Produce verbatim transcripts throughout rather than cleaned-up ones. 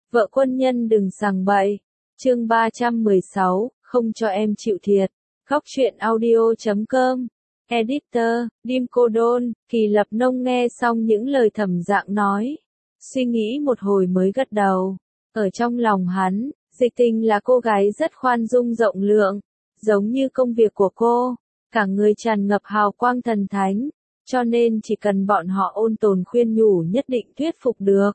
Vợ quân nhân đừng sằng bậy. Chương ba trăm mười sáu, không cho em chịu thiệt. Góc truyện audio chấm com. Editor, Dim Cô Đôn. Kỳ Lập Nông nghe xong những lời Thẩm Dạng nói, suy nghĩ một hồi mới gật đầu. Ở trong lòng hắn, Dịch Tình là cô gái rất khoan dung rộng lượng, giống như công việc của cô, cả người tràn ngập hào quang thần thánh, cho nên chỉ cần bọn họ ôn tồn khuyên nhủ nhất định thuyết phục được.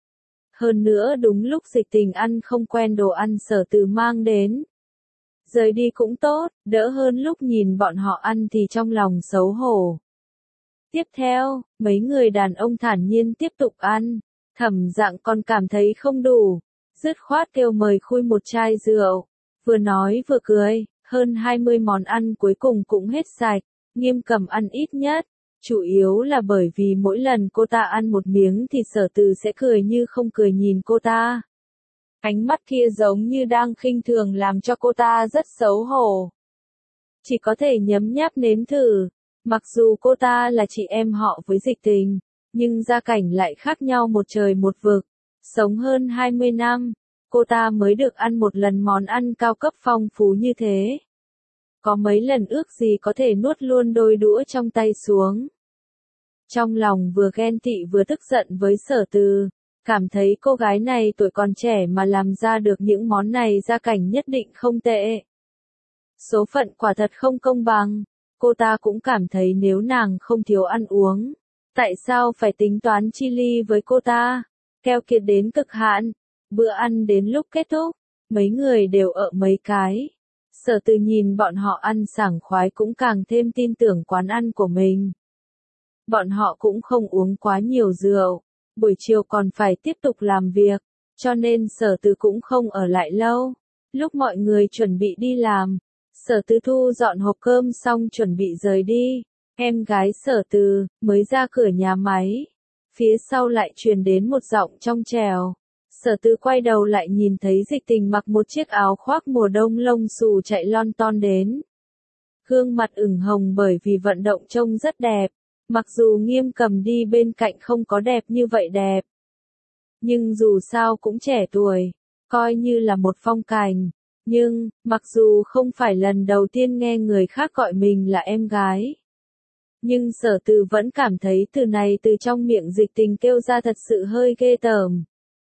Hơn nữa đúng lúc Dịch Tình ăn không quen đồ ăn Sở Từ mang đến. Rời đi cũng tốt, đỡ hơn lúc nhìn bọn họ ăn thì trong lòng xấu hổ. Tiếp theo, mấy người đàn ông thản nhiên tiếp tục ăn, Thẩm Dạng còn cảm thấy không đủ, dứt khoát kêu mời khui một chai rượu, vừa nói vừa cười, hơn hai mươi món ăn cuối cùng cũng hết sạch, Nghiêm Cầm ăn ít nhất. Chủ yếu là bởi vì mỗi lần cô ta ăn một miếng thì Sở Từ sẽ cười như không cười nhìn cô ta. Ánh mắt kia giống như đang khinh thường làm cho cô ta rất xấu hổ. Chỉ có thể nhấm nháp nếm thử, mặc dù cô ta là chị em họ với Dịch Tình, nhưng gia cảnh lại khác nhau một trời một vực. Sống hơn hai mươi năm, cô ta mới được ăn một lần món ăn cao cấp phong phú như thế. Có mấy lần ước gì có thể nuốt luôn đôi đũa trong tay xuống. Trong lòng vừa ghen tị vừa tức giận với Sở Từ, cảm thấy cô gái này tuổi còn trẻ mà làm ra được những món này gia cảnh nhất định không tệ. Số phận quả thật không công bằng, cô ta cũng cảm thấy nếu nàng không thiếu ăn uống, tại sao phải tính toán chi ly với cô ta, keo kiệt đến cực hạn. Bữa ăn đến lúc kết thúc, mấy người đều ợ mấy cái. Sở Từ nhìn bọn họ ăn sảng khoái cũng càng thêm tin tưởng quán ăn của mình. Bọn họ cũng không uống quá nhiều rượu, buổi chiều còn phải tiếp tục làm việc, cho nên Sở Từ cũng không ở lại lâu. Lúc mọi người chuẩn bị đi làm, Sở Từ thu dọn hộp cơm xong chuẩn bị rời đi, em gái Sở Từ mới ra cửa nhà máy, phía sau lại truyền đến một giọng trong trẻo. Sở Từ quay đầu lại nhìn thấy Dịch Tình mặc một chiếc áo khoác mùa đông lông xù chạy lon ton đến. Gương mặt ửng hồng bởi vì vận động trông rất đẹp, mặc dù Nghiêm Cầm đi bên cạnh không có đẹp như vậy đẹp. Nhưng dù sao cũng trẻ tuổi, coi như là một phong cảnh. Nhưng, mặc dù không phải lần đầu tiên nghe người khác gọi mình là em gái. Nhưng Sở Từ vẫn cảm thấy từ này từ trong miệng Dịch Tình kêu ra thật sự hơi ghê tởm.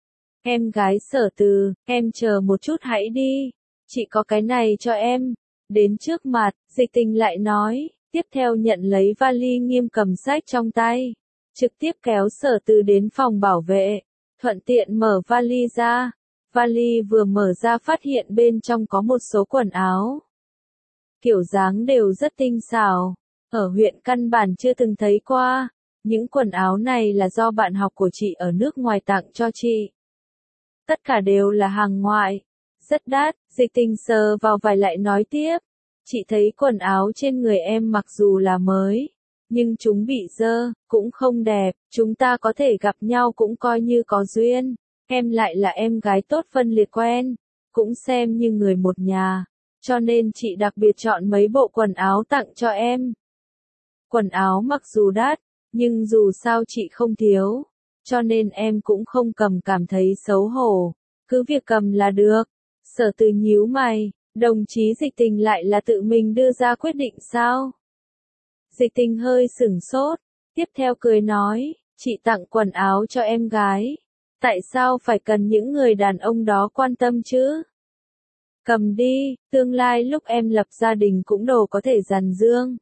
Em gái Sở Từ, em chờ một chút hãy đi, chị có cái này cho em. Đến trước mặt, Dịch Tình lại nói, tiếp theo nhận lấy vali Nghiêm Cầm sách trong tay, trực tiếp kéo Sở Từ đến phòng bảo vệ, thuận tiện mở vali ra. Vali vừa mở ra phát hiện bên trong có một số quần áo. Kiểu dáng đều rất tinh xảo, ở huyện căn bản chưa từng thấy qua. Những quần áo này là do bạn học của chị ở nước ngoài tặng cho chị. Tất cả đều là hàng ngoại, rất đắt. Dịch Tình sờ vào vải lại nói tiếp, chị thấy quần áo trên người em mặc dù là mới, nhưng chúng bị dơ, cũng không đẹp, chúng ta có thể gặp nhau cũng coi như có duyên, em lại là em gái tốt phân liệt quen, cũng xem như người một nhà, cho nên chị đặc biệt chọn mấy bộ quần áo tặng cho em. Quần áo mặc dù đắt, nhưng dù sao chị không thiếu, cho nên em cũng không cầm cảm thấy xấu hổ, cứ việc cầm là được. Sở Từ nhíu mày, đồng chí Dịch Tình lại là tự mình đưa ra quyết định sao? Dịch Tình hơi sửng sốt, tiếp theo cười nói, chị tặng quần áo cho em gái, tại sao phải cần những người đàn ông đó quan tâm chứ? Cầm đi, tương lai lúc em lập gia đình cũng đồ có thể dàn dương.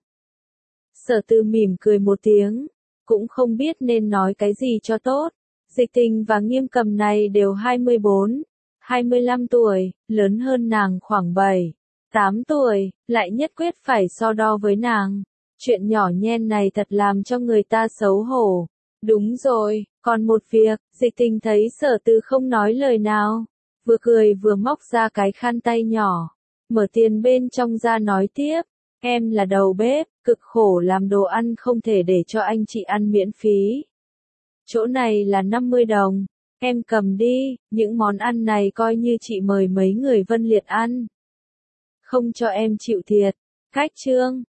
Sở Từ mỉm cười một tiếng, cũng không biết nên nói cái gì cho tốt. Dịch Tình và Nghiêm Cầm này đều hai mươi bốn, hai mươi lăm tuổi, lớn hơn nàng khoảng bảy, tám tuổi, lại nhất quyết phải so đo với nàng. Chuyện nhỏ nhen này thật làm cho người ta xấu hổ. Đúng rồi, còn một việc, Dịch Tình thấy Sở Từ không nói lời nào, vừa cười vừa móc ra cái khăn tay nhỏ, mở tiền bên trong ra nói tiếp, em là đầu bếp, cực khổ làm đồ ăn không thể để cho anh chị ăn miễn phí. Chỗ này là năm mươi đồng, em cầm đi, những món ăn này coi như chị mời mấy người Vân Liệt ăn. Không cho em chịu thiệt. Cách chương